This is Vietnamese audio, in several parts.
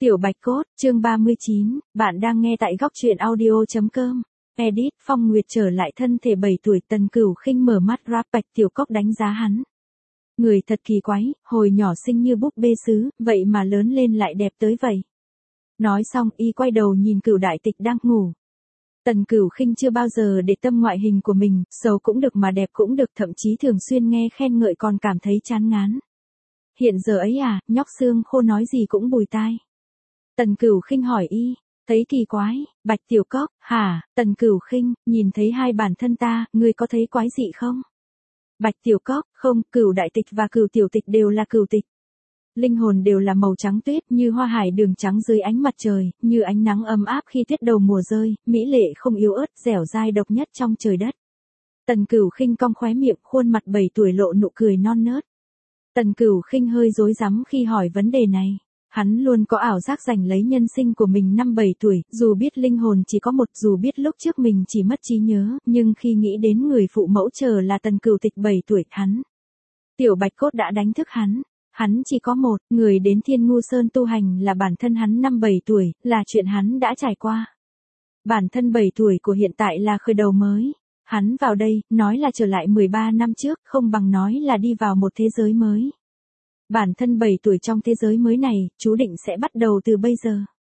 Tiểu Bạch Cốt, chương 39, bạn đang nghe tại góc truyện audio.com. Edit, Phong Nguyệt trở lại thân thể 7 tuổi, Tần Cửu Khinh mở mắt rap. Bạch Tiểu Cốc đánh giá hắn. Người thật kỳ quái, hồi nhỏ xinh như búp bê sứ, vậy mà lớn lên lại đẹp tới vậy. Nói xong y quay đầu nhìn Cửu Đại Tịch đang ngủ. Tần Cửu Khinh chưa bao giờ để tâm ngoại hình của mình, xấu cũng được mà đẹp cũng được, thậm chí thường xuyên nghe khen ngợi còn cảm thấy chán ngán. Hiện giờ ấy à, nhóc xương khô nói gì cũng bùi tai. Tần Cửu Khinh hỏi y, thấy kỳ quái, Bạch Tiểu Cốc, hả? Tần Cửu Khinh, nhìn thấy hai bản thân ta, ngươi có thấy quái dị không? Bạch Tiểu Cốc, không, Cửu Đại Tịch và Cửu Tiểu Tịch đều là cửu tịch. Linh hồn đều là màu trắng tuyết, như hoa hải đường trắng dưới ánh mặt trời, như ánh nắng ấm áp khi tuyết đầu mùa rơi, mỹ lệ không yếu ớt, dẻo dai độc nhất trong trời đất. Tần Cửu Khinh cong khóe miệng, khuôn mặt 7 tuổi lộ nụ cười non nớt. Tần Cửu Khinh hơi rối rắm khi hỏi vấn đề này. Hắn luôn có ảo giác giành lấy nhân sinh của mình năm 7 tuổi, dù biết linh hồn chỉ có một, dù biết lúc trước mình chỉ mất trí nhớ, nhưng khi nghĩ đến người phụ mẫu chờ là Tần Cửu Tịch 7 tuổi, hắn. Tiểu Bạch Cốt đã đánh thức hắn. Hắn chỉ có một, người đến Thiên Ngu Sơn tu hành là bản thân hắn năm 7 tuổi, là chuyện hắn đã trải qua. Bản thân 7 tuổi của hiện tại là khởi đầu mới. Hắn vào đây, nói là trở lại 13 năm trước, không bằng nói là đi vào một thế giới mới. Bản thân 7 tuổi trong thế giới mới này, chú định sẽ bắt đầu từ bây giờ.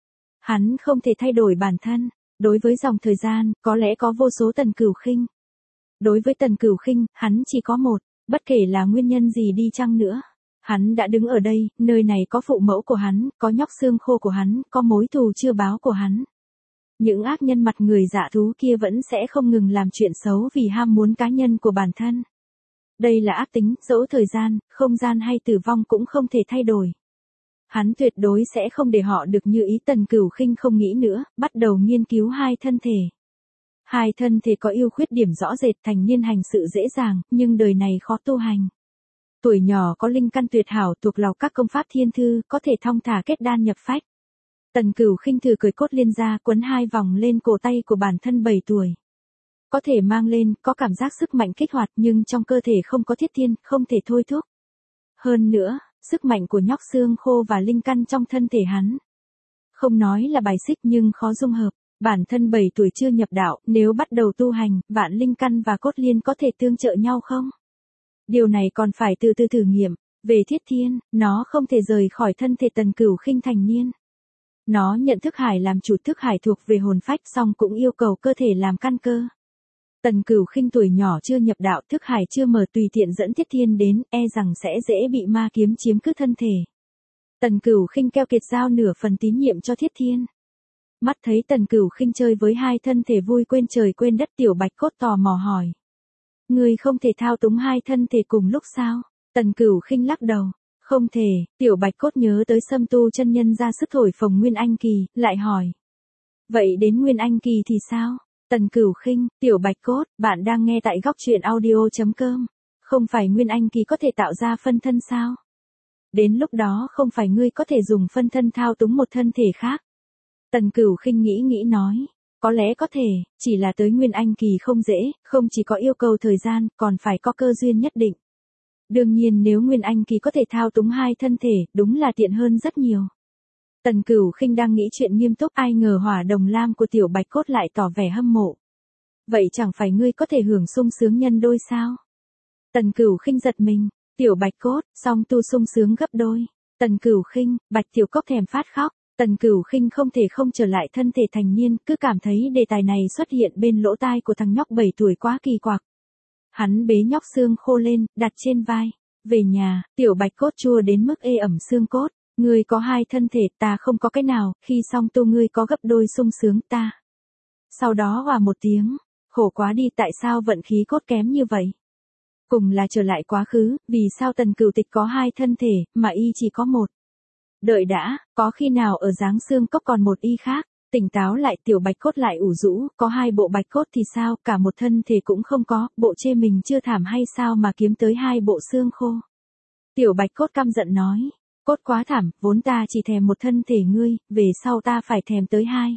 Hắn không thể thay đổi bản thân. Đối với dòng thời gian, có lẽ có vô số Tần Cửu Khinh. Đối với Tần Cửu Khinh, hắn chỉ có một, bất kể là nguyên nhân gì đi chăng nữa. Hắn đã đứng ở đây, nơi này có phụ mẫu của hắn, có nhóc xương khô của hắn, có mối thù chưa báo của hắn. Những ác nhân mặt người dạ thú kia vẫn sẽ không ngừng làm chuyện xấu vì ham muốn cá nhân của bản thân. Đây là ác tính, dẫu thời gian, không gian hay tử vong cũng không thể thay đổi. Hắn tuyệt đối sẽ không để họ được như ý. Tần Cửu Khinh không nghĩ nữa, bắt đầu nghiên cứu hai thân thể. Hai thân thể có ưu khuyết điểm rõ rệt, thành niên hành sự dễ dàng, nhưng đời này khó tu hành. Tuổi nhỏ có linh căn tuyệt hảo, thuộc lòng các công pháp thiên thư, có thể thong thả kết đan nhập phách. Tần Cửu Khinh thử cởi cốt liên ra, quấn 2 vòng lên cổ tay của bản thân 7 tuổi. Có thể mang lên, có cảm giác sức mạnh kích hoạt, nhưng trong cơ thể không có thiết thiên, không thể thôi thúc. Hơn nữa, sức mạnh của nhóc xương khô và linh căn trong thân thể hắn. Không nói là bài xích nhưng khó dung hợp. Bản thân 7 tuổi chưa nhập đạo, nếu bắt đầu tu hành, vạn linh căn và cốt liên có thể tương trợ nhau không? Điều này còn phải từ từ thử nghiệm. Về thiết thiên, nó không thể rời khỏi thân thể Tần Cửu Khinh thành niên. Nó nhận thức hải làm chủ, thức hải thuộc về hồn phách, song cũng yêu cầu cơ thể làm căn cơ. Tần Cửu Khinh tuổi nhỏ chưa nhập đạo, thức hải chưa mở, tùy tiện dẫn thiết thiên đến, e rằng sẽ dễ bị ma kiếm chiếm cứ thân thể. Tần Cửu Khinh keo kiệt giao nửa phần tín nhiệm cho thiết thiên. Mắt thấy Tần Cửu Khinh chơi với hai thân thể vui quên trời quên đất, Tiểu Bạch Cốt tò mò hỏi. Ngươi không thể thao túng hai thân thể cùng lúc sao? Tần Cửu Khinh lắc đầu. Không thể. Tiểu Bạch Cốt nhớ tới Sâm Tu chân nhân ra sức thổi phồng Nguyên Anh Kỳ, lại hỏi. Vậy đến Nguyên Anh Kỳ thì sao? Tần Cửu Khinh, Tiểu Bạch Cốt, bạn đang nghe tại góc truyện audio.com. Không phải Nguyên Anh Kỳ có thể tạo ra phân thân sao? Đến lúc đó không phải ngươi có thể dùng phân thân thao túng một thân thể khác. Tần Cửu Khinh nghĩ nói. Có lẽ có thể, chỉ là tới Nguyên Anh Kỳ không dễ, không chỉ có yêu cầu thời gian, còn phải có cơ duyên nhất định. Đương nhiên nếu Nguyên Anh Kỳ có thể thao túng hai thân thể, đúng là tiện hơn rất nhiều. Tần Cửu Khinh đang nghĩ chuyện nghiêm túc, ai ngờ hỏa đồng lam của Tiểu Bạch Cốt lại tỏ vẻ hâm mộ. Vậy chẳng phải ngươi có thể hưởng sung sướng nhân đôi sao? Tần Cửu Khinh giật mình, Tiểu Bạch Cốt, song tu sung sướng gấp đôi. Tần Cửu Khinh, Bạch Tiểu Cốc thèm phát khóc. Tần Cửu Khinh không thể không trở lại thân thể thành niên, cứ cảm thấy đề tài này xuất hiện bên lỗ tai của thằng nhóc 7 tuổi quá kỳ quặc. Hắn bế nhóc xương khô lên, đặt trên vai. Về nhà, Tiểu Bạch Cốt chua đến mức ê ẩm xương cốt. Ngươi có hai thân thể, ta không có cái nào, khi xong tu ngươi có gấp đôi sung sướng ta. Sau đó hòa một tiếng, khổ quá đi, tại sao vận khí cốt kém như vậy? Cùng là trở lại quá khứ, vì sao Tần Cửu Tịch có hai thân thể, mà y chỉ có một? Đợi đã, có khi nào ở Giáng Xương Cốc còn một y khác? Tỉnh táo lại, Tiểu Bạch Cốt lại ủ rũ, có hai bộ bạch cốt thì sao, cả một thân thể cũng không có, bộ chê mình chưa thảm hay sao mà kiếm tới hai bộ xương khô? Tiểu Bạch Cốt căm giận nói, Cốt quá thảm, vốn ta chỉ thèm một thân thể ngươi, về sau ta phải thèm tới hai.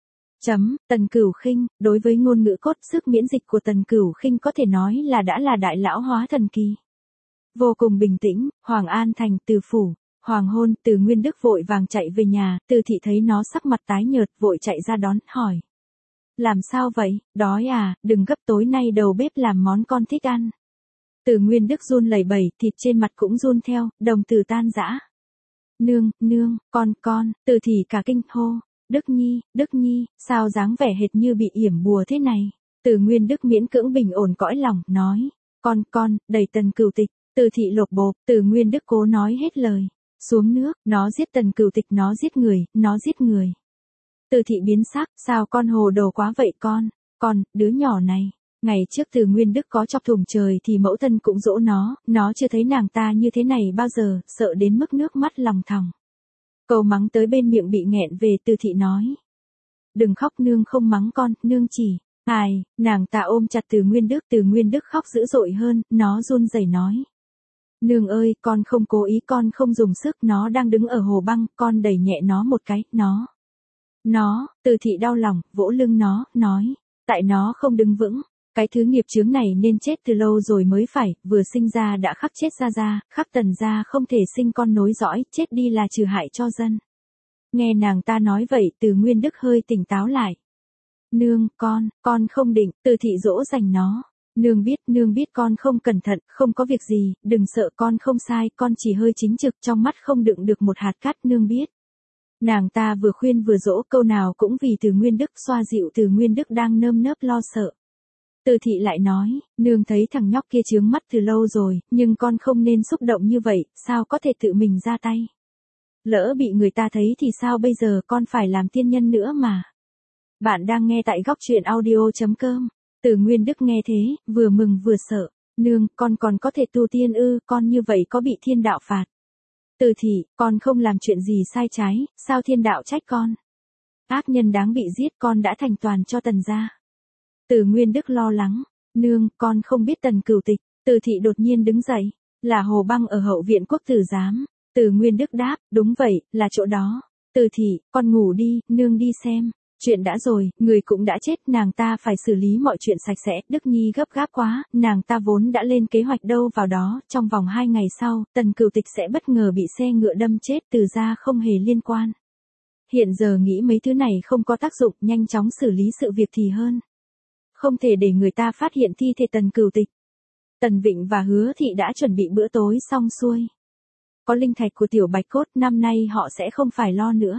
Tần Cửu Khinh, đối với ngôn ngữ cốt, sức miễn dịch của Tần Cửu Khinh có thể nói là đã là đại lão hóa thần kỳ. Vô cùng bình tĩnh, Hoàng An Thành, Từ Phủ. Hoàng hôn, Từ Nguyên Đức vội vàng chạy về nhà, Từ thị thấy nó sắc mặt tái nhợt, vội chạy ra đón, hỏi. Làm sao vậy, đói à, đừng gấp, tối nay đầu bếp làm món con thích ăn. Từ Nguyên Đức run lẩy bẩy, thịt trên mặt cũng run theo, đồng tử tan rã. Nương, con, Từ thị cả kinh hô. Đức Nhi, sao dáng vẻ hệt như bị yểm bùa thế này? Từ Nguyên Đức miễn cưỡng bình ổn cõi lòng, nói. Con, đẩy Tần Cửu Tịch. Từ thị lột bộp, Từ Nguyên Đức cố nói hết lời. Xuống nước, nó giết Tần Cửu Tịch, nó giết người. Từ thị biến sắc, sao con hồ đồ quá vậy con, đứa nhỏ này. Ngày trước Từ Nguyên Đức có chọc thủng trời thì mẫu thân cũng dỗ nó chưa thấy nàng ta như thế này bao giờ, sợ đến mức nước mắt lòng thòng. Câu mắng tới bên miệng bị nghẹn về, Từ thị nói. Đừng khóc, nương không mắng con, nương chỉ. Nàng ta ôm chặt Từ Nguyên Đức khóc dữ dội hơn, nó run rẩy nói. Nương ơi, con không cố ý, con không dùng sức, nó đang đứng ở hồ băng, con đẩy nhẹ nó một cái, nó, Từ thị đau lòng, vỗ lưng nó, nói. Tại nó không đứng vững, cái thứ nghiệp chướng này nên chết từ lâu rồi mới phải, vừa sinh ra đã khắc chết gia, khắc Tần gia không thể sinh con nối dõi, chết đi là trừ hại cho dân. Nghe nàng ta nói vậy, Từ Nguyên Đức hơi tỉnh táo lại. Nương, con không định, Từ thị dỗ dành nó. Nương biết con không cẩn thận, không có việc gì, đừng sợ, con không sai, con chỉ hơi chính trực, trong mắt không đựng được một hạt cát, nương biết. Nàng ta vừa khuyên vừa dỗ, câu nào cũng vì Từ Nguyên Đức, xoa dịu Từ Nguyên Đức đang nơm nớp lo sợ. Từ thị lại nói, nương thấy thằng nhóc kia chướng mắt từ lâu rồi, nhưng con không nên xúc động như vậy, sao có thể tự mình ra tay. Lỡ bị người ta thấy thì sao bây giờ, con phải làm tiên nhân nữa mà. Bạn đang nghe tại góc truyện audio.com. Từ Nguyên Đức nghe thế, vừa mừng vừa sợ. Nương, con còn có thể tu tiên ư, con như vậy có bị thiên đạo phạt. Từ thị, con không làm chuyện gì sai trái, sao thiên đạo trách con. Ác nhân đáng bị giết, con đã thành toàn cho Tần gia. Từ Nguyên Đức lo lắng. Nương, con không biết Tần Cửu Tịch. Từ thị đột nhiên đứng dậy. Là hồ băng ở hậu viện quốc tử giám. Từ Nguyên Đức đáp, đúng vậy, là chỗ đó. Từ thị, con ngủ đi, nương đi xem. Chuyện đã rồi, người cũng đã chết, nàng ta phải xử lý mọi chuyện sạch sẽ, Đức Nhi gấp gáp quá, nàng ta vốn đã lên kế hoạch đâu vào đó, trong vòng 2 ngày sau, Tần Cửu Tịch sẽ bất ngờ bị xe ngựa đâm chết, Từ gia không hề liên quan. Hiện giờ nghĩ mấy thứ này không có tác dụng, nhanh chóng xử lý sự việc thì hơn. Không thể để người ta phát hiện thi thể Tần Cửu Tịch. Tần Vịnh và Hứa Thị đã chuẩn bị bữa tối xong xuôi. Có linh thạch của Tiểu Bạch Cốt, năm nay họ sẽ không phải lo nữa.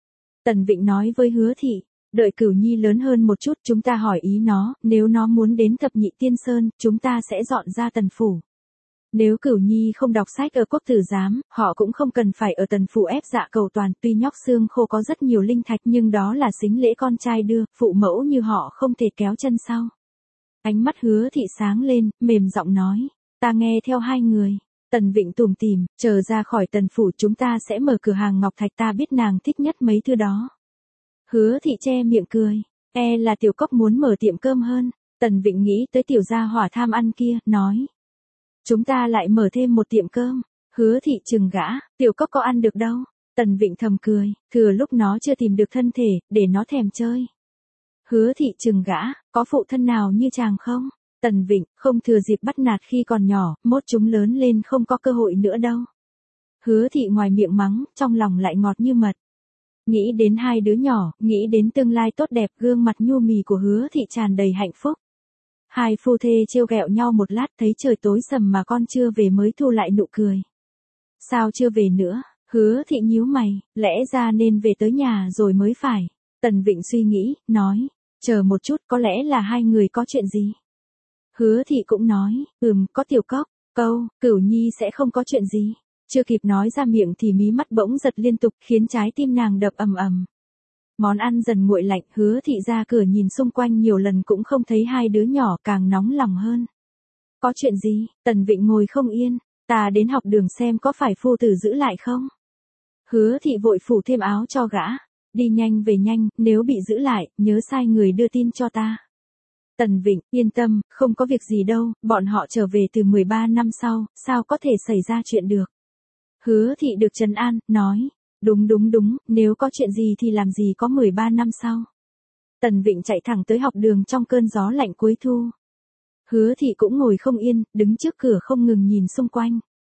Tần Vịnh nói với Hứa Thị. Đợi Cửu Nhi lớn hơn một chút, chúng ta hỏi ý nó, nếu nó muốn đến Thập Nhị Tiên Sơn, chúng ta sẽ dọn ra Tần phủ. Nếu Cửu Nhi không đọc sách ở quốc tử giám, họ cũng không cần phải ở Tần phủ ép dạ cầu toàn, tuy nhóc xương khô có rất nhiều linh thạch nhưng đó là sính lễ con trai đưa, phụ mẫu như họ không thể kéo chân sau. Ánh mắt Hứa Thị sáng lên, mềm giọng nói, ta nghe theo hai người. Tần Vịnh tủm tỉm, chờ ra khỏi Tần phủ chúng ta sẽ mở cửa hàng ngọc thạch, ta biết nàng thích nhất mấy thứ đó. Hứa Thị che miệng cười, là Tiểu Cốc muốn mở tiệm cơm hơn. Tần Vịnh nghĩ tới tiểu gia hỏa tham ăn kia, nói. Chúng ta lại mở thêm một tiệm cơm. Hứa Thị trừng gã, Tiểu Cốc có ăn được đâu. Tần Vịnh thầm cười, thừa lúc nó chưa tìm được thân thể, để nó thèm chơi. Hứa Thị trừng gã, có phụ thân nào như chàng không? Tần Vịnh, không thừa dịp bắt nạt khi còn nhỏ, mốt chúng lớn lên không có cơ hội nữa đâu. Hứa Thị ngoài miệng mắng, trong lòng lại ngọt như mật. Nghĩ đến hai đứa nhỏ, nghĩ đến tương lai tốt đẹp, gương mặt nhu mì của Hứa Thị tràn đầy hạnh phúc. Hai phu thê trêu ghẹo nhau một lát, thấy trời tối sầm mà con chưa về mới thu lại nụ cười. Sao chưa về nữa? Hứa Thị nhíu mày, lẽ ra nên về tới nhà rồi mới phải. Tần Vịnh suy nghĩ, nói, chờ một chút, có lẽ là hai người có chuyện gì. Hứa Thị cũng nói, có Tiểu Cốc, Cửu Nhi sẽ không có chuyện gì. Chưa kịp nói ra miệng thì mí mắt bỗng giật liên tục, khiến trái tim nàng đập ầm ầm. Món ăn dần nguội lạnh, Hứa Thị ra cửa nhìn xung quanh nhiều lần cũng không thấy hai đứa nhỏ, càng nóng lòng hơn. Có chuyện gì? Tần Vịnh ngồi không yên, ta đến học đường xem có phải phu tử giữ lại không? Hứa Thị vội phủ thêm áo cho gã, đi nhanh về nhanh, nếu bị giữ lại, nhớ sai người đưa tin cho ta. Tần Vịnh, yên tâm, không có việc gì đâu, bọn họ trở về từ 13 năm sau, sao có thể xảy ra chuyện được. Hứa Thị được trấn an, nói, đúng, nếu có chuyện gì thì làm gì có 13 năm sau. Tần Vịnh chạy thẳng tới học đường trong cơn gió lạnh cuối thu. Hứa Thị cũng ngồi không yên, đứng trước cửa không ngừng nhìn xung quanh.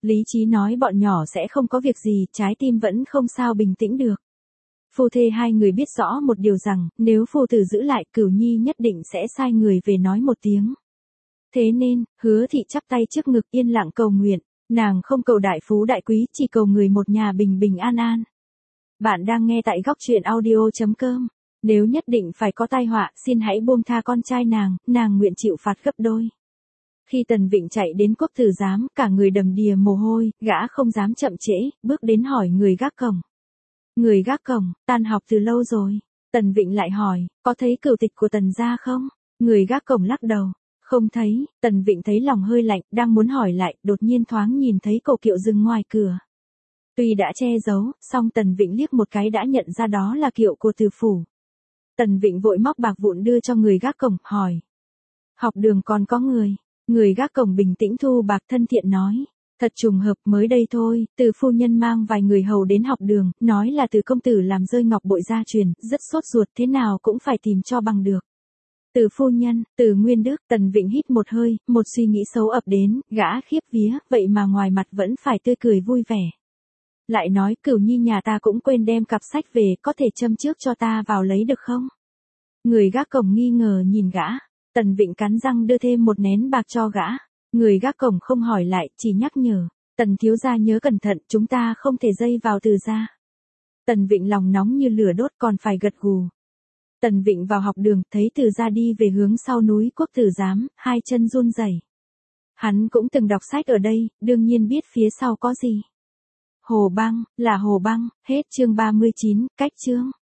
Lý trí nói bọn nhỏ sẽ không có việc gì, trái tim vẫn không sao bình tĩnh được. Phu thê hai người biết rõ một điều rằng, nếu phu tử giữ lại Cửu Nhi nhất định sẽ sai người về nói một tiếng. Thế nên, Hứa Thị chắp tay trước ngực yên lặng cầu nguyện, nàng không cầu đại phú đại quý, chỉ cầu người một nhà bình bình an an. Bạn đang nghe tại góc truyện audio.com. Nếu nhất định phải có tai họa, xin hãy buông tha con trai nàng nguyện chịu phạt gấp đôi. Khi Tần Vịnh chạy đến Quốc Tử Giám, cả người đầm đìa mồ hôi, gã không dám chậm trễ, bước đến hỏi người gác cổng. Người gác cổng, tan học từ lâu rồi. Tần Vịnh lại hỏi, có thấy cửu tịch của Tần gia không? Người gác cổng lắc đầu. Không thấy. Tần Vịnh thấy lòng hơi lạnh, đang muốn hỏi lại, đột nhiên thoáng nhìn thấy cậu Kiệu dừng ngoài cửa. Tuy đã che giấu, song Tần Vịnh liếc một cái đã nhận ra đó là Kiệu của Từ phủ. Tần Vịnh vội móc bạc vụn đưa cho người gác cổng, hỏi. Học đường còn có người. Người gác cổng bình tĩnh thu bạc thân thiện nói. Thật trùng hợp, mới đây thôi, Từ phu nhân mang vài người hầu đến học đường, nói là Từ công tử làm rơi ngọc bội gia truyền, rất sốt ruột, thế nào cũng phải tìm cho bằng được. Từ phu nhân, Từ Nguyên Đức. Tần Vịnh hít một hơi, một suy nghĩ xấu ập đến, gã khiếp vía, vậy mà ngoài mặt vẫn phải tươi cười vui vẻ. Lại nói, Cửu Nhi nhà ta cũng quên đem cặp sách về, có thể châm trước cho ta vào lấy được không? Người gác cổng nghi ngờ nhìn gã. Tần Vịnh cắn răng đưa thêm một nén bạc cho gã. Người gác cổng không hỏi lại, chỉ nhắc nhở. Tần thiếu gia nhớ cẩn thận, chúng ta không thể dây vào Từ gia. Tần Vịnh lòng nóng như lửa đốt còn phải gật gù. Tần Vịnh vào học đường, thấy Từ gia đi về hướng sau núi Quốc Tử Giám, hai chân run rẩy. Hắn cũng từng đọc sách ở đây, đương nhiên biết phía sau có gì. Hồ Băng, là Hồ Băng, hết chương 39, cách chương.